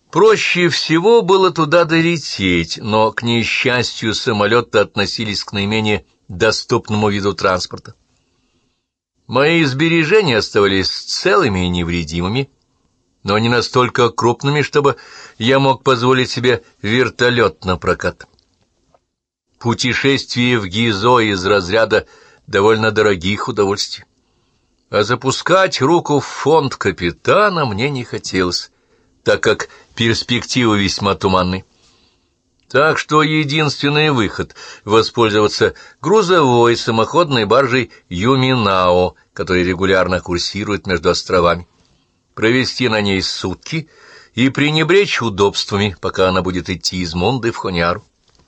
Проще всего было туда долететь, но, к несчастью, самолеты относились к наименее доступному виду транспорта. Мои сбережения оставались целыми и невредимыми, но не настолько крупными, чтобы я мог позволить себе вертолет на прокат. Путешествие в Гизо из разряда довольно дорогих удовольствий. А запускать руку в фонд капитана мне не хотелось, так как перспективы весьма туманны. Так что единственный выход — воспользоваться грузовой самоходной баржей «Юминао», которая регулярно курсирует между островами, провести на ней сутки и пренебречь удобствами, пока она будет идти из Монды в Хоньяру.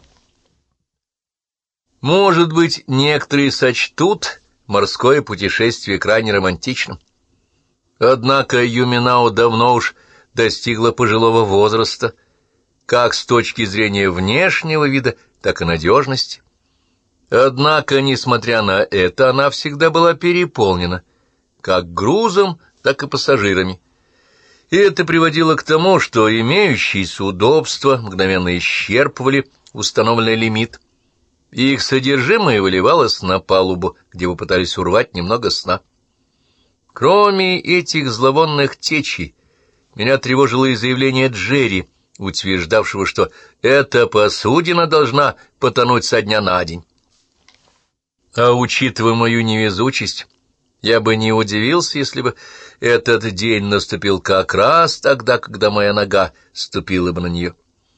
Может быть, некоторые сочтут морское путешествие крайне романтичным. Однако Юминао давно уж достигла пожилого возраста, как с точки зрения внешнего вида, так и надежности. Однако, несмотря на это, она всегда была переполнена, как грузом, так и пассажирами. И это приводило к тому, что имеющиеся удобства мгновенно исчерпывали установленный лимит, и их содержимое выливалось на палубу, где попытались урвать немного сна. Кроме этих зловонных течей, меня тревожило и заявление Джерри, утверждавшего, что эта посудина должна потонуть со дня на день. А учитывая мою невезучесть, я бы не удивился, если бы этот день наступил как раз тогда, когда моя нога ступила бы на нее.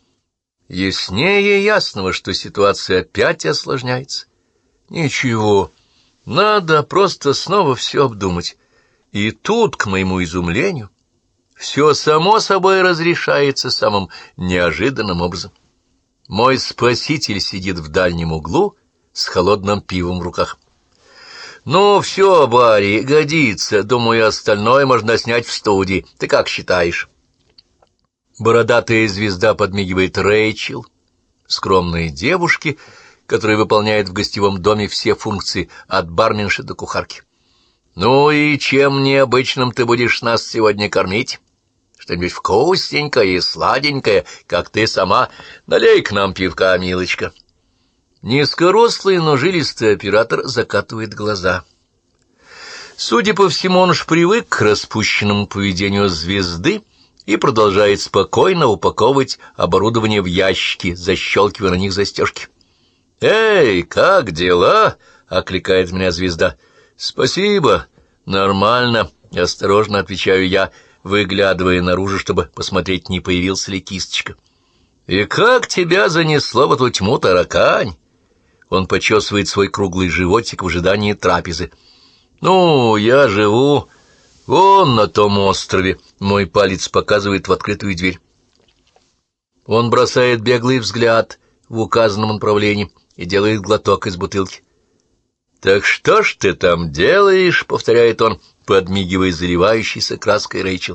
Яснее ясного, что ситуация опять осложняется. Ничего, надо просто снова все обдумать. И тут, к моему изумлению, все само собой разрешается самым неожиданным образом. Мой спаситель сидит в дальнем углу с холодным пивом в руках. «Ну, все, Барри, годится. Думаю, остальное можно снять в студии. Ты как считаешь?» Бородатая звезда подмигивает Рэйчел, скромной девушке, которая выполняет в гостевом доме все функции от барменши до кухарки. «Ну и чем необычным ты будешь нас сегодня кормить? Что-нибудь вкусненькое и сладенькое, как ты сама. Налей к нам пивка, милочка». Низкорослый, но жилистый оператор закатывает глаза. Судя по всему, он уж привык к распущенному поведению звезды и продолжает спокойно упаковывать оборудование в ящики, защелкивая на них застежки. «Эй, как дела?» — окликает меня звезда. «Спасибо, нормально», — осторожно отвечаю я, выглядывая наружу, чтобы посмотреть, не появился ли кисточка. «И как тебя занесло в эту тьму, таракань?» Он почесывает свой круглый животик в ожидании трапезы. «Ну, я живу вон на том острове», — мой палец показывает в открытую дверь. Он бросает беглый взгляд в указанном направлении и делает глоток из бутылки. «Так что ж ты там делаешь?» — повторяет он, подмигивая заливающейся краской Рэйчел.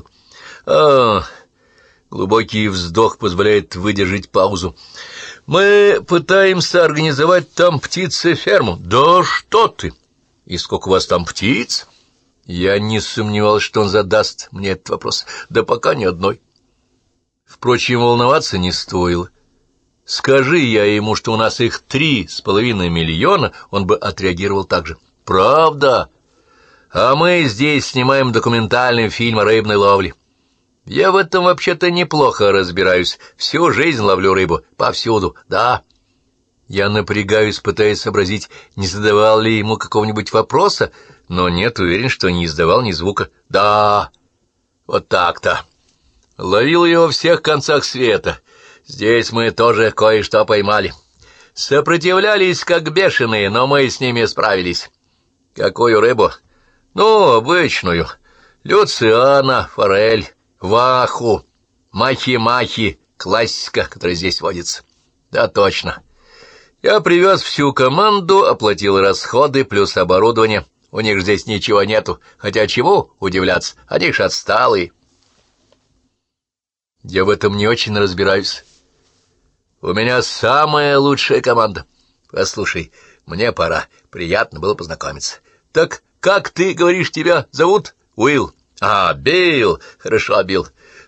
Глубокий вздох позволяет выдержать паузу. «Мы пытаемся организовать там птицеферму». «Да что ты! И сколько у вас там птиц?» Я не сомневался, что он задаст мне этот вопрос. Да пока ни одной. Впрочем, волноваться не стоило. Скажи я ему, что у нас их 3,5 миллиона, он бы отреагировал так же. «Правда? А мы здесь снимаем документальный фильм о рыбной ловле. Я в этом вообще-то неплохо разбираюсь. Всю жизнь ловлю рыбу. Повсюду. Да». Я напрягаюсь, пытаясь сообразить, не задавал ли ему какого-нибудь вопроса, но нет, уверен, что не издавал ни звука. «Да, вот так-то. Ловил его во всех концах света. Здесь мы тоже кое-что поймали. Сопротивлялись как бешеные, но мы с ними справились». «Какую рыбу?» «Ну, обычную. Люциана, форель, ваху, махи-махи, классика, которая здесь водится». «Да, точно. Я привез всю команду, оплатил расходы плюс оборудование. У них здесь ничего нету, хотя чего удивляться, они ж отсталые». «Я в этом не очень разбираюсь. У меня самая лучшая команда. Послушай, мне пора, приятно было познакомиться. Так как ты говоришь, тебя зовут?» «Уилл». «А, Билл, хорошо, Билл.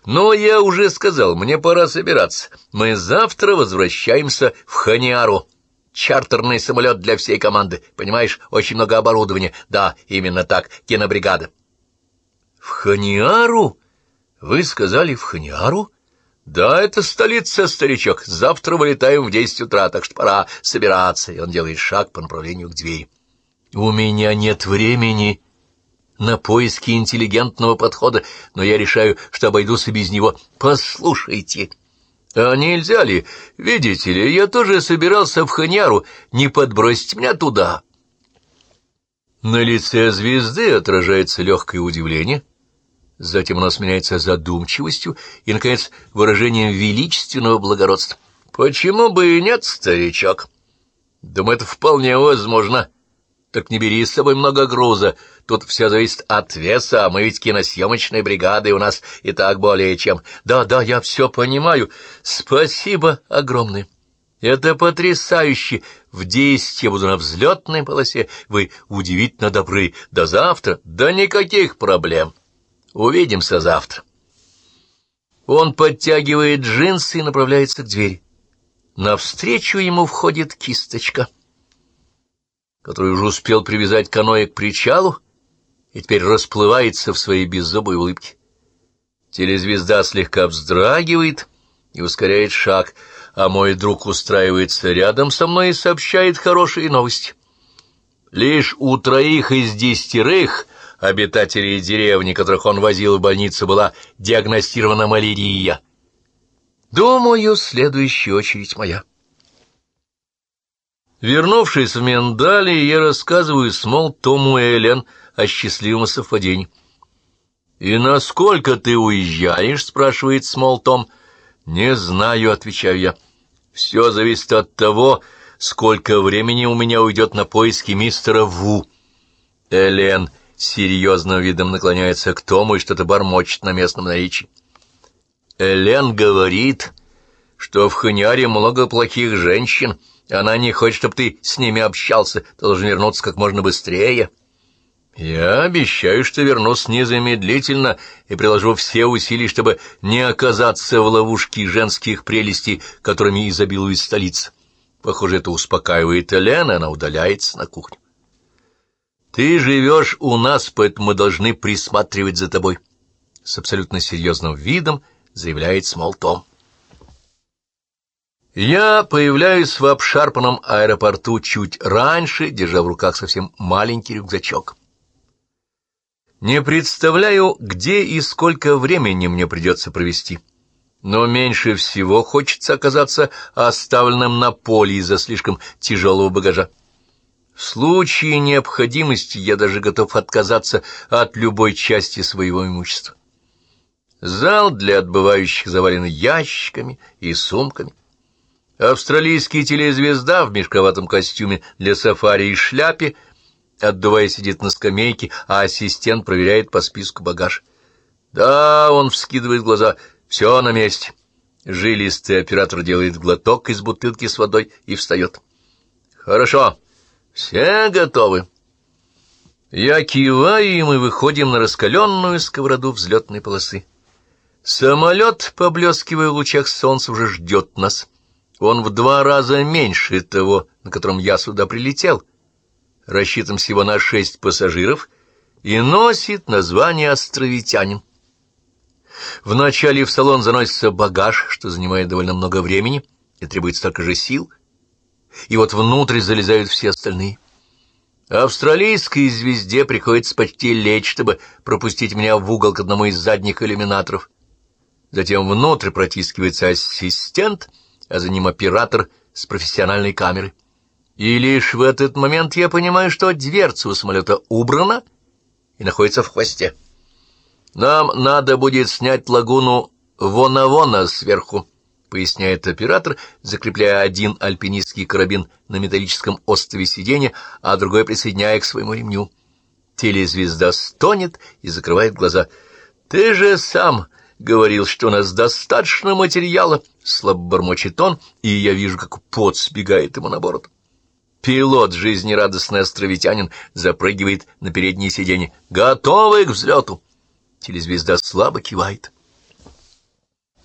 Но я уже сказал, мне пора собираться. Мы завтра возвращаемся в Хониару. Чартерный самолет для всей команды. Понимаешь, очень много оборудования. Да, именно так, кинобригада. В Хониару? Вы сказали, в Хониару? Да, это столица, старичок. Завтра вылетаем в 10 утра, так что пора собираться. И он делает шаг по направлению к двери. У меня нет времени на поиски интеллигентного подхода, но я решаю, что обойдусь и без него. Послушайте, а нельзя ли, видите ли, я тоже собирался в Хониару, не подбросить меня туда. На лице звезды отражается легкое удивление, затем оно сменяется задумчивостью и, наконец, выражением величественного благородства. Почему бы и нет, старичок? Думаю, это вполне возможно. Так не бери с собой много груза, тут все зависит от веса, а мы ведь киносъемочная бригада, и у нас и так более чем. Да, я все понимаю. Спасибо огромное. Это потрясающе. В 10 я буду на взлетной полосе. Вы удивительно добры. До завтра? Да никаких проблем. Увидимся завтра. Он подтягивает джинсы и направляется к двери. Навстречу ему входит Кисточка, который уже успел привязать каноэ к причалу и теперь расплывается в своей беззубой улыбке. Телезвезда слегка вздрагивает и ускоряет шаг, а мой друг устраивается рядом со мной и сообщает хорошие новости. Лишь у 3 из 10 обитателей деревни, которых он возил в больницу, была диагностирована малярия. Думаю, следующая очередь моя. Вернувшись в Миндали, я рассказываю Смол, Тому и Элен о счастливом совпадении. «И насколько ты уезжаешь?» — спрашивает Смол Том. «Не знаю», — отвечаю я. «Все зависит от того, сколько времени у меня уйдет на поиски мистера Ву». Элен серьезным видом наклоняется к Тому и что-то бормочет на местном наречии. Элен говорит, что в Хониаре много плохих женщин. Она не хочет, чтобы ты с ними общался, ты должен вернуться как можно быстрее. Я обещаю, что вернусь незамедлительно и приложу все усилия, чтобы не оказаться в ловушке женских прелестей, которыми изобилует столица. Похоже, это успокаивает Элен, и она удаляется на кухню. Ты живешь у нас, поэтому мы должны присматривать за тобой. С абсолютно серьезным видом заявляет Смол Том. Я появляюсь в обшарпанном аэропорту чуть раньше, держа в руках совсем маленький рюкзачок. Не представляю, где и сколько времени мне придется провести, но меньше всего хочется оказаться оставленным на поле из-за слишком тяжелого багажа. В случае необходимости я даже готов отказаться от любой части своего имущества. Зал для отбывающих завален ящиками и сумками. Австралийский телезвезда в мешковатом костюме для сафари и шляпе, отдувая, сидит на скамейке, а ассистент проверяет по списку багаж. Да, он вскидывает глаза, все на месте. Жилистый оператор делает глоток из бутылки с водой и встает. Хорошо, все готовы. Я киваю, и мы выходим на раскаленную сковороду взлетной полосы. Самолет, поблескивая в лучах солнца, уже ждет нас. Он в 2 раза меньше того, на котором я сюда прилетел. Рассчитан всего на 6 пассажиров и носит название «Островитянин». Вначале в салон заносится багаж, что занимает довольно много времени и требует столько же сил, и вот внутрь залезают все остальные. Австралийской звезде приходится почти лечь, чтобы пропустить меня в угол к одному из задних иллюминаторов. Затем внутрь протискивается ассистент, а за ним оператор с профессиональной камерой. И лишь в этот момент я понимаю, что дверца у самолета убрана и находится в хвосте. «Нам надо будет снять лагуну Вона-Вона сверху», — поясняет оператор, закрепляя один альпинистский карабин на металлическом острове сиденья, а другой присоединяя к своему ремню. Телезвезда стонет и закрывает глаза. «Ты же сам говорил, что у нас достаточно материала», — слабо бормочет он, и я вижу, как пот сбегает ему на бороду. Пилот, жизнерадостный островитянин, запрыгивает на переднее сиденье. «Готовы к взлету!» Телезвезда слабо кивает.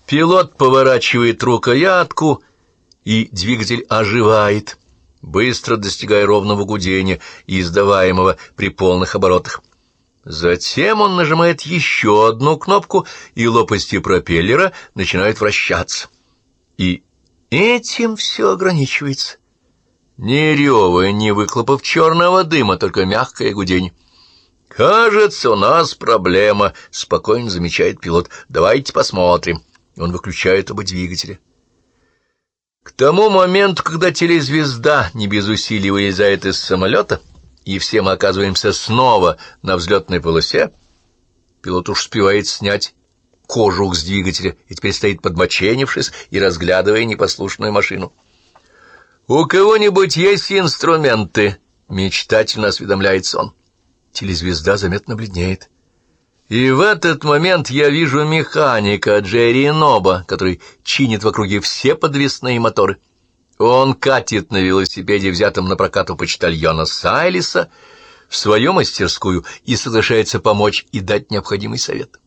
Пилот поворачивает рукоятку, и двигатель оживает, быстро достигая ровного гудения, издаваемого при полных оборотах. Затем он нажимает еще одну кнопку, и лопасти пропеллера начинают вращаться. И этим все ограничивается. Ни рева, ни выхлопов черного дыма, только мягкое гудение. «Кажется, у нас проблема», — спокойно замечает пилот. «Давайте посмотрим». Он выключает оба двигателя. К тому моменту, когда телезвезда не без усилий вылезает из самолета, и все мы оказываемся снова на взлетной полосе, пилот уж успевает снять кожух с двигателя и теперь стоит подбоченившись и разглядывая непослушную машину. «У кого-нибудь есть инструменты?» — мечтательно осведомляется он. Телезвезда заметно бледнеет. И в этот момент я вижу механика Джерри Ноба, который чинит в округе все подвесные моторы. Он катит на велосипеде, взятом на прокат у почтальона Сайлиса, в свою мастерскую и соглашается помочь и дать необходимый совет.